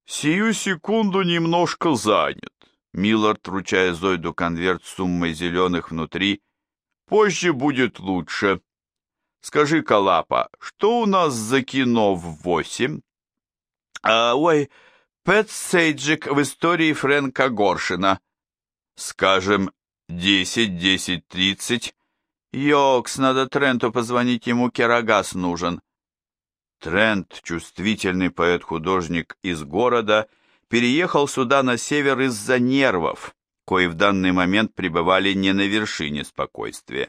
Сию секунду немножко занят. Миллард, вручая Зойду конверт с суммой зеленых внутри. Позже будет лучше. Скажи-ка, Лапа, что у нас за кино в 8? Ой, Пэт Сейджик в истории Фрэнка Горшина. Скажем, 10:30. Йокс, надо Тренту позвонить, ему Керагас нужен. Трент, чувствительный поэт-художник из города, переехал сюда на север из-за нервов, кои в данный момент пребывали не на вершине спокойствия.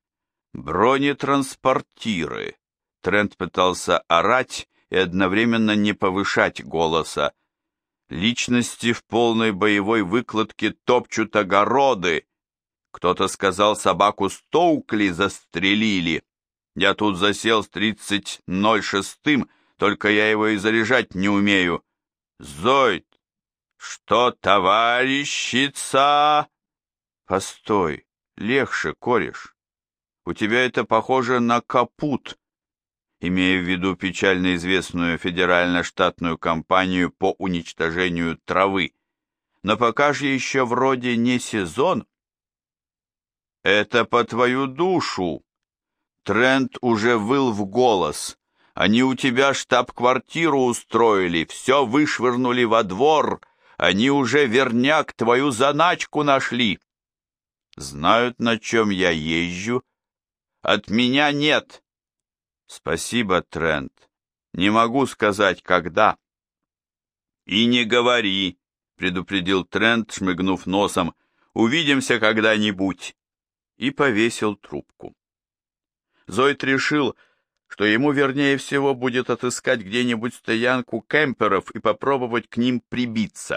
Бронетранспортиры. Трент пытался орать и одновременно не повышать голоса. Личности в полной боевой выкладке топчут огороды. Кто-то сказал, собаку Стоукли застрелили. Я тут засел с 30:06, только я его и заряжать не умею. Зойд, что, товарищица? Постой, легче, кореш. У тебя это похоже на капут, имея в виду печально известную федерально-штатную кампанию по уничтожению травы. Но пока же еще вроде не сезон. Это по твою душу. Трент уже выл в голос. Они у тебя штаб-квартиру устроили, все вышвырнули во двор. Они уже, верняк, твою заначку нашли. Знают, на чем я езжу. От меня нет. Спасибо, Трент. Не могу сказать, когда. И не говори, предупредил Трент, шмыгнув носом. Увидимся когда-нибудь. И повесил трубку. Зойд решил, что ему вернее всего будет отыскать где-нибудь стоянку кемперов и попробовать к ним прибиться.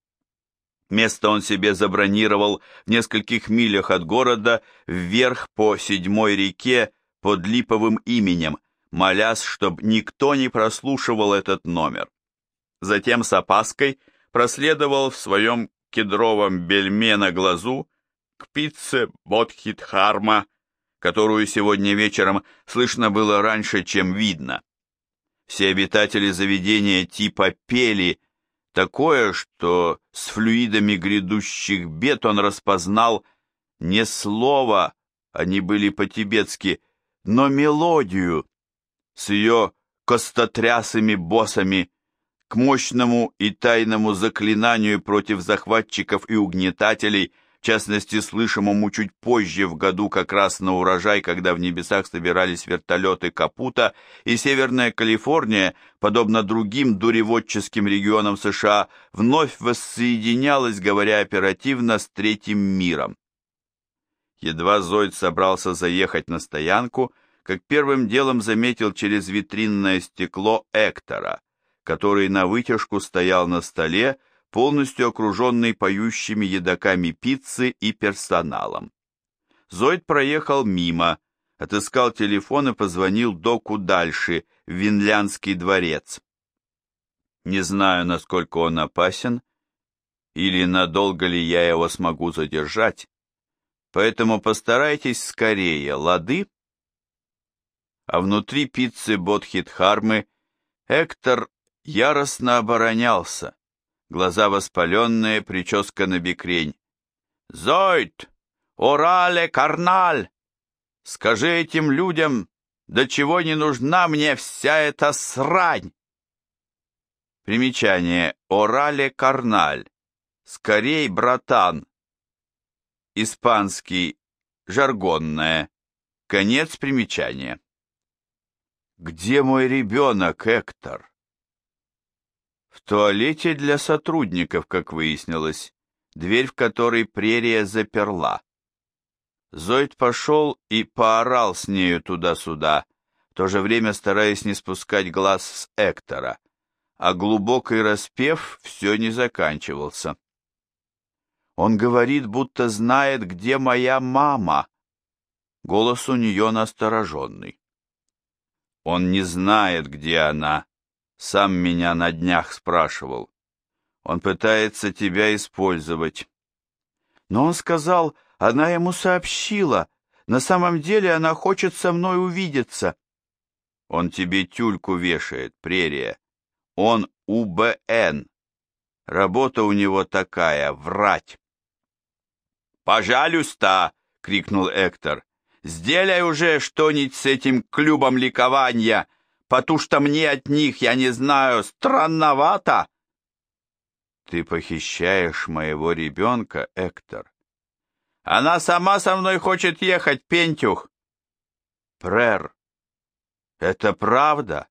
Место он себе забронировал в нескольких милях от города, вверх по 7-й реке под липовым именем, молясь, чтобы никто не прослушивал этот номер. Затем с опаской проследовал в своем кедровом бельме на глазу к пицце Бодхидхарма, которую сегодня вечером слышно было раньше, чем видно. Все обитатели заведения типа пели такое, что с флюидами грядущих бед он распознал не слово, они были по-тибетски, но мелодию с ее костотрясами боссами к мощному и тайному заклинанию против захватчиков и угнетателей, в частности, слышимому чуть позже в году как раз на урожай, когда в небесах собирались вертолеты Капута, и Северная Калифорния, подобно другим дуреводческим регионам США, вновь воссоединялась, говоря оперативно, с Третьим миром. Едва Зойд собрался заехать на стоянку, как первым делом заметил через витринное стекло Эктора, который навытяжку стоял на столе, полностью окруженный поющими едоками пиццы и персоналом. Зойд проехал мимо, отыскал телефон и позвонил доку дальше, в Винлянский дворец. Не знаю, насколько он опасен, или надолго ли я его смогу задержать, поэтому постарайтесь скорее, лады? А внутри пиццы Бодхидхармы Эктор яростно оборонялся. Глаза воспаленные, прическа набекрень. «Зойд! Орале карналь! Скажи этим людям, до чего не нужна мне вся эта срань!» Примечание. Орале карналь. Скорей, братан. Испанский. Жаргонное. Конец примечания. «Где мой ребенок, Эктор?» В туалете для сотрудников, как выяснилось, дверь в которой прерия заперла. Зойд пошел и поорал с нею туда-сюда, в то же время стараясь не спускать глаз с Эктора, а глубокий распев все не заканчивался. Он говорит, будто знает, где моя мама. Голос у нее настороженный. Он не знает, где она. Сам меня на днях спрашивал. Он пытается тебя использовать. Но он сказал, она ему сообщила. На самом деле она хочет со мной увидеться. Он тебе тюльку вешает, прерия. Он УБН. Работа у него такая — врать. «Пожалуйста!» — крикнул Эктор. «Сделай уже что-нибудь с этим клубом ликования, потому что мне от них, я не знаю, странновато!» «Ты похищаешь моего ребенка, Эктор!» «Она сама со мной хочет ехать, Пентюх!» «Прер, это правда?»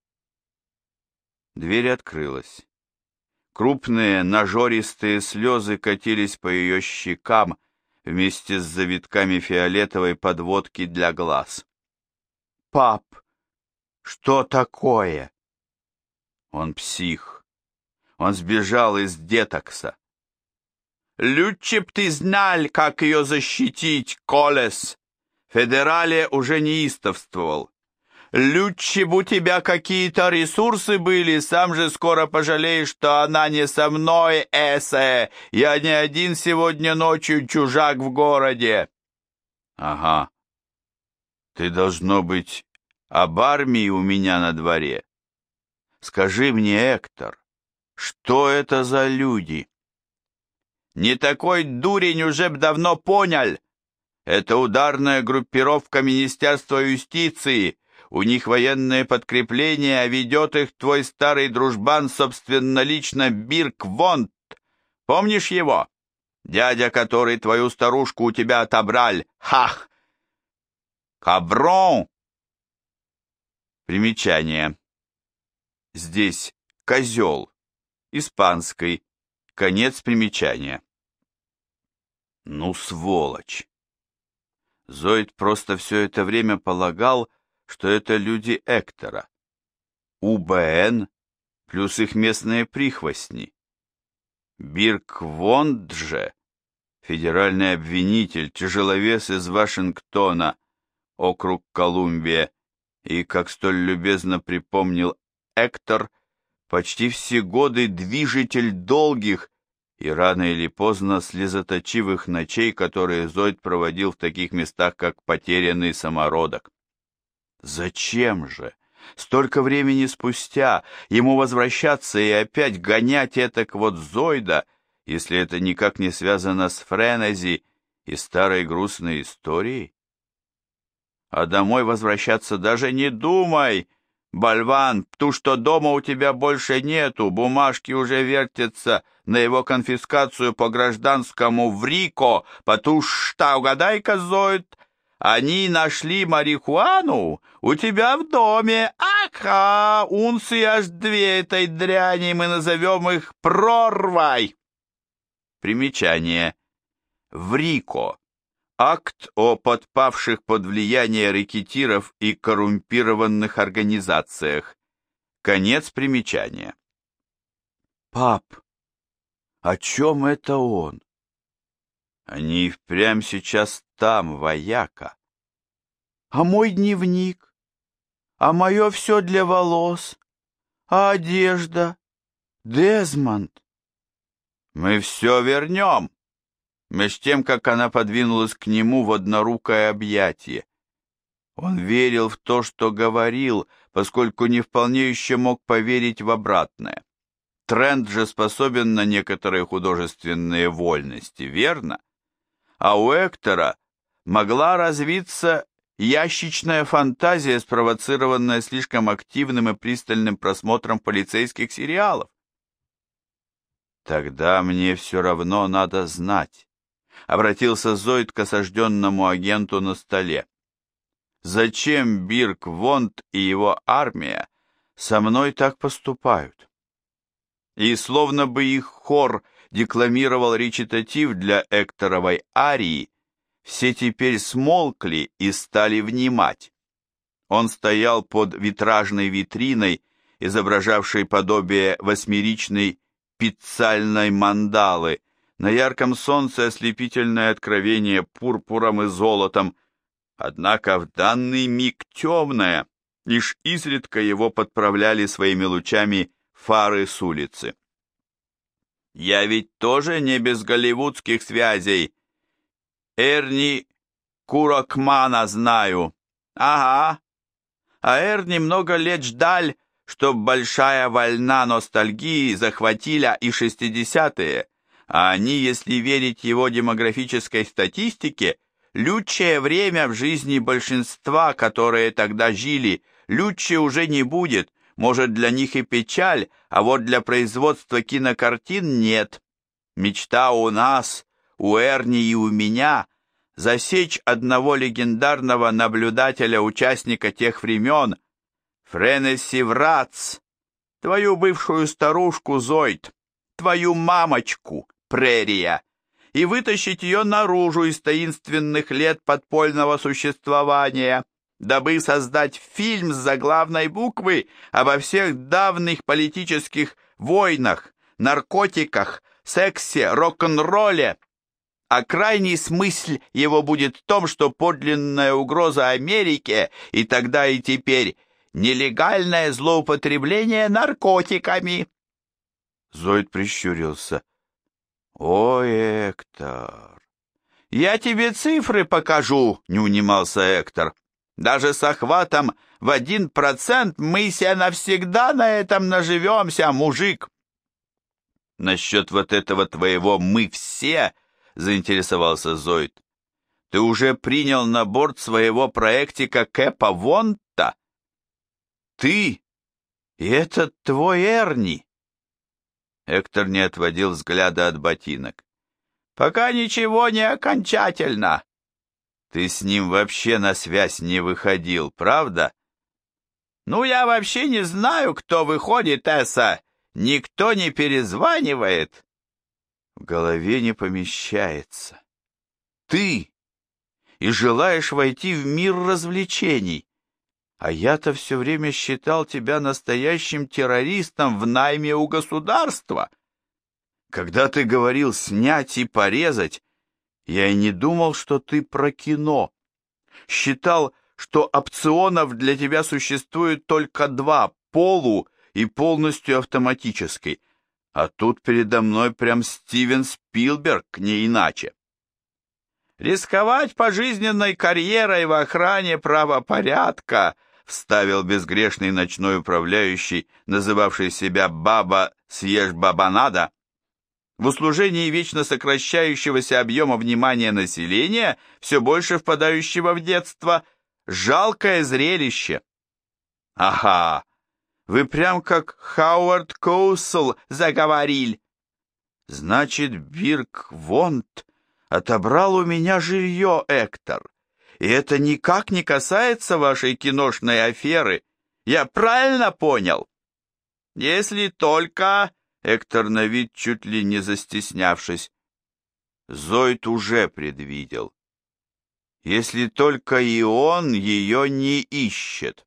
Дверь открылась. Крупные нажористые слезы катились по ее щекам вместе с завитками фиолетовой подводки для глаз. «Пап, что такое?» Он псих. Он сбежал из детокса. «Лучше б ты знал, как ее защитить, Колес!» Федерале уже неистовствовал. «Лучше бы у тебя какие-то ресурсы были, сам же скоро пожалеешь, что она не со мной, эсэ. Я не один сегодня ночью чужак в городе». «Ага. Ты, должно быть, об армии у меня на дворе. Скажи мне, Эктор, что это за люди?» «Не такой дурень уже б давно понял. Это ударная группировка Министерства юстиции. У них военное подкрепление, а ведет их твой старый дружбан собственнолично Бирк Вонт. Помнишь его? Дядя, который твою старушку у тебя отобрал. Хах! Каброн!» Примечание. Здесь козел. Испанский. Конец примечания. Ну, сволочь! Зоид просто все это время полагал, что это люди Эктора. УБН плюс их местные прихвостни. Бирк Вонд же, федеральный обвинитель, тяжеловес из Вашингтона, округ Колумбия, и, как столь любезно припомнил Эктор, почти все годы движитель долгих и рано или поздно слезоточивых ночей, которые Зоид проводил в таких местах, как Потерянный Самородок. Зачем же, столько времени спустя, ему возвращаться и опять гонять этак вот Зоида, если это никак не связано с Френези и старой грустной историей? А домой возвращаться даже не думай, болван, потому что дома у тебя больше нету, бумажки уже вертятся на его конфискацию по гражданскому в Рико, потому что, угадай-ка, Зоид, они нашли марихуану у тебя в доме. Ага, унции аж 2 этой дряни, мы назовем их прорвай. Примечание. В Рико. Акт о подпавших под влияние рэкетиров и коррумпированных организациях. Конец примечания. Пап, о чем это он? Они и впрямь сейчас там, вояка. А мой дневник? А мое все для волос? А одежда? Дезмонд? Мы все вернем. Меж тем, как она подвинулась к нему в однорукое объятие. Он верил в то, что говорил, поскольку не вполне еще мог поверить в обратное. Трент же способен на некоторые художественные вольности, верно? А у Эктора могла развиться ящичная фантазия, спровоцированная слишком активным и пристальным просмотром полицейских сериалов. Тогда мне все равно надо знать, обратился Зоид к осажденному агенту на столе. Зачем Бирк Вонт и его армия со мной так поступают? И словно бы их хор декламировал речитатив для Экторовой арии, все теперь смолкли и стали внимать. Он стоял под витражной витриной, изображавшей подобие восьмеричной пиццальной мандалы, на ярком солнце ослепительное откровение пурпуром и золотом, однако в данный миг темное, лишь изредка его подправляли своими лучами фары с улицы. Я ведь тоже не без голливудских связей. Эрни Курокмана знаю. Ага. А Эрни много лет ждал, чтоб большая волна ностальгии захватила и 60-е, а они, если верить его демографической статистике, лучшее время в жизни большинства, которые тогда жили, лучше уже не будет, может, для них и печаль, а вот для производства кинокартин нет. Мечта у нас, у Эрни и у меня – засечь одного легендарного наблюдателя-участника тех времен, Френесси Врац, твою бывшую старушку Зойд, твою мамочку, Прерия, и вытащить ее наружу из таинственных лет подпольного существования, дабы создать фильм с заглавной буквы обо всех давних политических войнах, наркотиках, сексе, рок-н-ролле. А крайний смысл его будет в том, что подлинная угроза Америке и тогда и теперь нелегальное злоупотребление наркотиками. Зоид прищурился. «О, Эктор!» «Я тебе цифры покажу», — не унимался Эктор. «Даже с охватом в 1% мы себя навсегда на этом наживемся, мужик». «Насчет вот этого твоего «мы все», — заинтересовался Зоид, «ты уже принял на борт своего проектика Кэпа Вонта? Ты и этот твой Эрни?» Эктор не отводил взгляда от ботинок. «Пока ничего не окончательно. Ты с ним вообще на связь не выходил, правда?» «Ну, я вообще не знаю, кто выходит, Эсса. Никто не перезванивает». В голове не помещается. Ты и желаешь войти в мир развлечений, а я-то все время считал тебя настоящим террористом в найме у государства. Когда ты говорил снять и порезать, я и не думал, что ты про кино. Считал, что опционов для тебя существует только два — полу и полностью автоматической. А тут передо мной прям Стивен Спилберг, не иначе. «Рисковать пожизненной карьерой в охране правопорядка», вставил безгрешный ночной управляющий, называвший себя Баба Съешь Бабанада, в услужении вечно сокращающегося объема внимания населения, все больше впадающего в детство, жалкое зрелище. «Ага, вы прям как Хауард Коусел заговорили. Значит, Бирк Вонт отобрал у меня жилье, Эктор. И это никак не касается вашей киношной аферы. Я правильно понял?» «Если только...» Эктор на вид чуть ли не застеснявшись. Зоид уже предвидел. «Если только и он ее не ищет».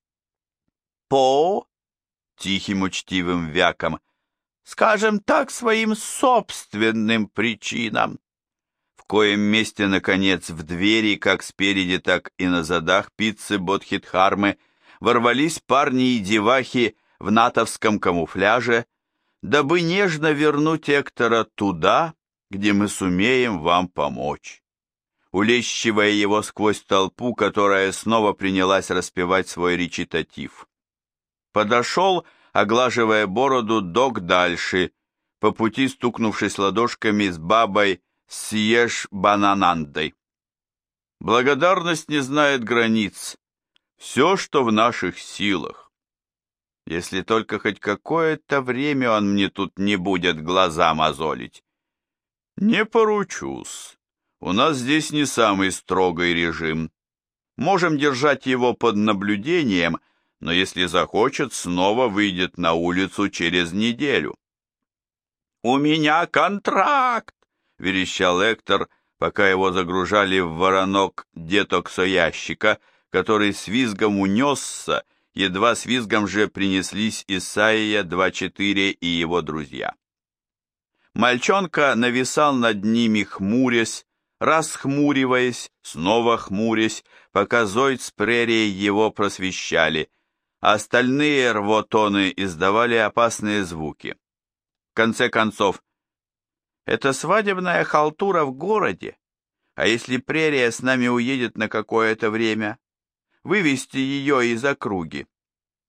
«По...» тихим учтивым вяком, «скажем так, своим собственным причинам». В коем месте, наконец, в двери, как спереди, так и на задах пиццы Бодхидхармы, ворвались парни и девахи в натовском камуфляже, дабы нежно вернуть Эктора туда, где мы сумеем вам помочь, улещивая его сквозь толпу, которая снова принялась распевать свой речитатив. Подошел, оглаживая бороду, Док дальше, по пути стукнувшись ладошками с бабой Съешь Бананандой. Благодарность не знает границ. Все, что в наших силах. Если только хоть какое-то время он мне тут не будет глаза мозолить. Не поручусь. У нас здесь не самый строгий режим. Можем держать его под наблюдением, но если захочет, снова выйдет на улицу через неделю. «У меня контракт!» — верещал Эктор, пока его загружали в воронок детоксоящика, который с визгом унесся, едва с визгом же принеслись Исайя 2.4 и его друзья. Мальчонка нависал над ними, хмурясь, расхмуриваясь, снова хмурясь, пока Зоид с Прерией его просвещали, а остальные рвотоны издавали опасные звуки. В конце концов, это свадебная халтура в городе, а если Прерия с нами уедет на какое-то время, вывести ее из округи.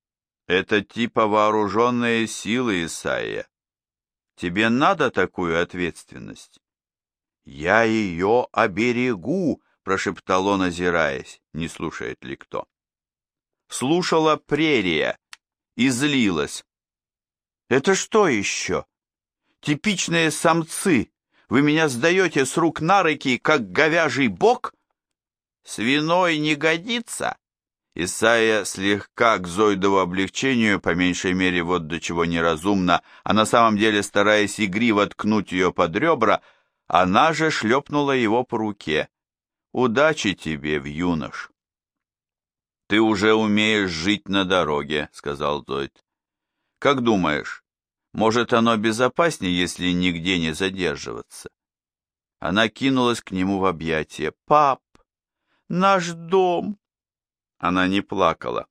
Это типа вооруженные силы, Исайя. Тебе надо такую ответственность? Я ее оберегу, прошептал он, озираясь, не слушает ли кто. Слушала прерия и злилась. Это что еще? Типичные самцы. Вы меня сдаете с рук на руки, как говяжий бок? Свиной не годится? Исайя слегка к Зойдову облегчению, по меньшей мере вот до чего неразумно, а на самом деле стараясь игриво ткнуть ее под ребра, она же шлепнула его по руке. «Удачи тебе, юнош!» «Ты уже умеешь жить на дороге», — сказал Зойд. «Как думаешь, может, оно безопаснее, если нигде не задерживаться?» Она кинулась к нему в объятия. «Пап, наш дом!» Она не плакала.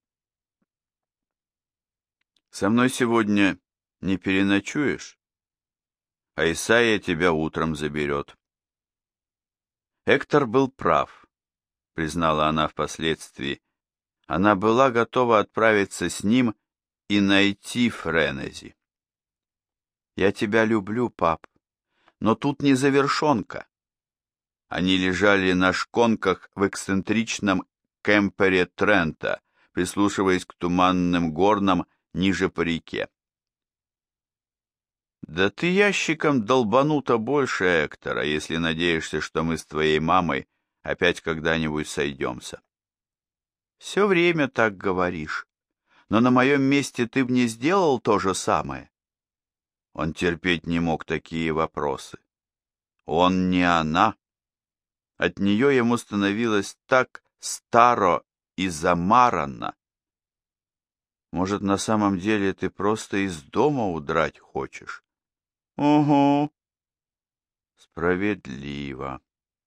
«Со мной сегодня не переночуешь? А Исайя тебя утром заберет». Эктор был прав, признала она впоследствии. Она была готова отправиться с ним и найти Френези. «Я тебя люблю, пап, но тут не завершонка». Они лежали на шконках в эксцентричном кемпере Трента, прислушиваясь к туманным горнам ниже по реке. «Да ты ящиком долбанута больше Эктора, если надеешься, что мы с твоей мамой опять когда-нибудь сойдемся». «Все время так говоришь, но на моем месте ты б не сделал то же самое». Он терпеть не мог такие вопросы. Он не она. От нее ему становилось так старо и замарано. «Может, на самом деле ты просто из дома удрать хочешь?» «Угу». «Справедливо».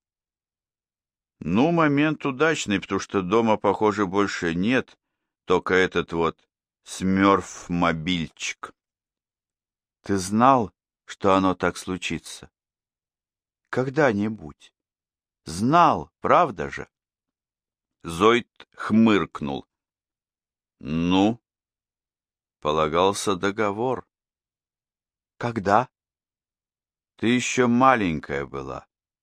«Ну, момент удачный, потому что дома, похоже, больше нет, только этот вот смёрф-мобильчик». «Ты знал, что оно так случится? Когда-нибудь. Знал, правда же?» Зойд хмыркнул. «Ну?» «Полагался договор». «Когда?» «Ты еще маленькая была».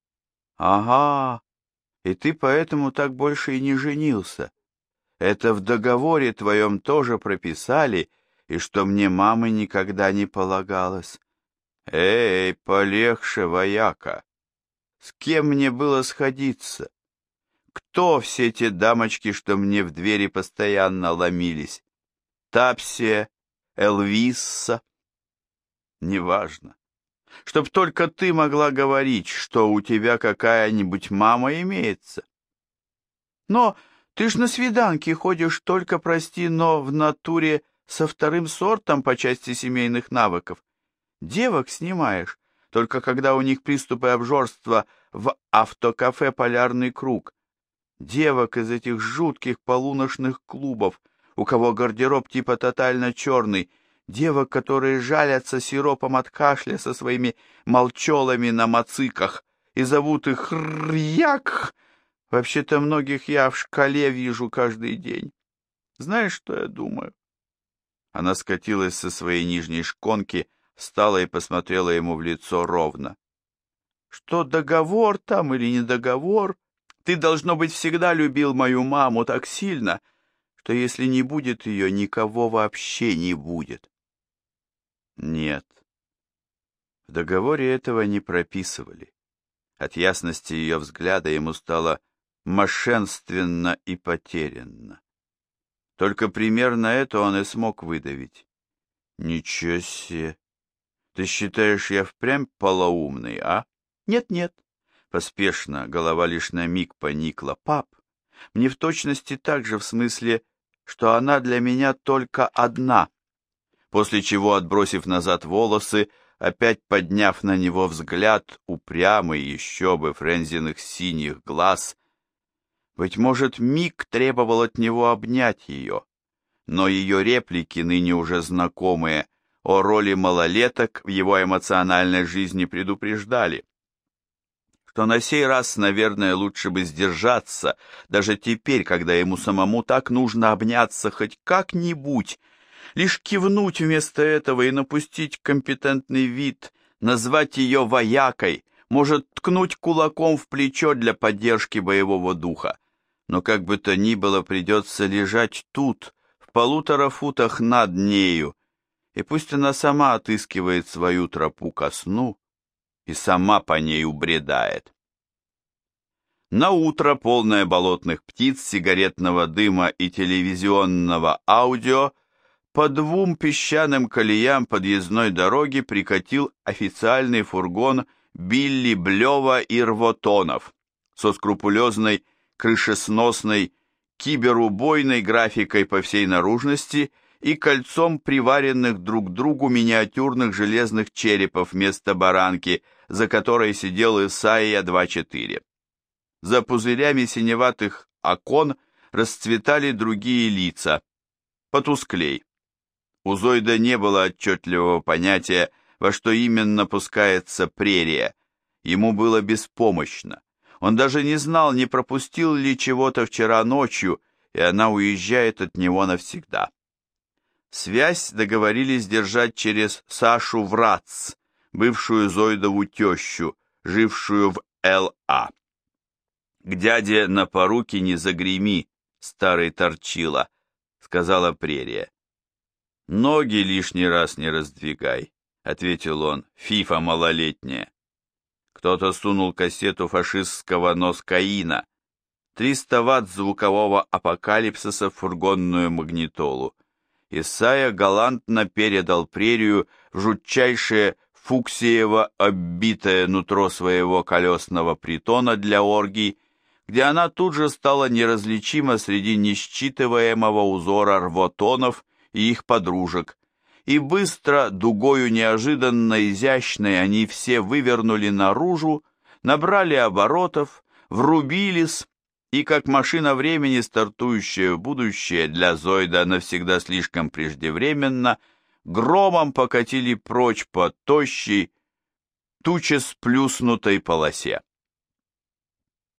«Ага, и ты поэтому так больше и не женился. Это в договоре твоем тоже прописали, и что мне мамы никогда не полагалось». «Эй, полегче, вояка! С кем мне было сходиться? Кто все те дамочки, что мне в двери постоянно ломились? Тапсия, Элвисса?» «Неважно. Чтоб только ты могла говорить, что у тебя какая-нибудь мама имеется. Но ты ж на свиданки ходишь только, прости, но в натуре со вторым сортом по части семейных навыков. Девок снимаешь, только когда у них приступы обжорства в автокафе «Полярный круг». Девок из этих жутких полуночных клубов, у кого гардероб типа тотально черный, девок, которые жалятся сиропом от кашля со своими молчолами на мациках и зовут их Рьяк. Вообще-то многих я в шкале вижу каждый день. Знаешь, что я думаю?» Она скатилась со своей нижней шконки, встала и посмотрела ему в лицо ровно. «Что договор там или не договор, ты, должно быть, всегда любил мою маму так сильно, что если не будет ее, никого вообще не будет». Нет. В договоре этого не прописывали. От ясности ее взгляда ему стало мошенственно и потерянно. Только примерно это он и смог выдавить. «Ничего себе! Ты считаешь, я впрямь полоумный, а?» «Нет-нет». Поспешно, голова лишь на миг поникла. «Пап, мне в точности так же, в смысле, что она для меня только одна». После чего, отбросив назад волосы, опять подняв на него взгляд, упрямый еще бы Френзиных синих глаз, быть может, миг требовал от него обнять ее, но ее реплики, ныне уже знакомые, о роли малолеток в его эмоциональной жизни предупреждали, что на сей раз, наверное, лучше бы сдержаться, даже теперь, когда ему самому так нужно обняться хоть как-нибудь, Лишь кивнуть вместо этого и напустить компетентный вид, назвать ее воякой, может ткнуть кулаком в плечо для поддержки боевого духа. Но как бы то ни было, придется лежать тут, в 1,5 футах над нею, и пусть она сама отыскивает свою тропу ко сну и сама по ней убредает. Наутро, полное болотных птиц, сигаретного дыма и телевизионного аудио, по 2 песчаным колеям подъездной дороги прикатил официальный фургон Билли Блева и Рвотонов со скрупулезной, крышесносной, киберубойной графикой по всей наружности и кольцом приваренных друг к другу миниатюрных железных черепов вместо баранки, за которой сидел Исайя 2.4. За пузырями синеватых окон расцветали другие лица, потусклей. У Зойда не было отчетливого понятия, во что именно пускается прерия. Ему было беспомощно. Он даже не знал, не пропустил ли чего-то вчера ночью, и она уезжает от него навсегда. Связь договорились держать через Сашу Врац, бывшую Зойдову тещу, жившую в Л.А. «К дяде на поруки не загреми, старый торчила», — сказала прерия. «Ноги лишний раз не раздвигай», — ответил он, — «фифа малолетняя». Кто-то сунул кассету фашистского носкаина, 300 ватт звукового апокалипсиса в фургонную магнитолу. Исайя галантно передал прерию в жутчайшее фуксиево оббитое нутро своего колесного притона для оргий, где она тут же стала неразличима среди несчитываемого узора рвотонов и их подружек, и быстро, дугою неожиданно изящной, они все вывернули наружу, набрали оборотов, врубились, и как машина времени, стартующая в будущее, для Зойда навсегда слишком преждевременно, громом покатили прочь по тощей, тучесплюснутой полосе.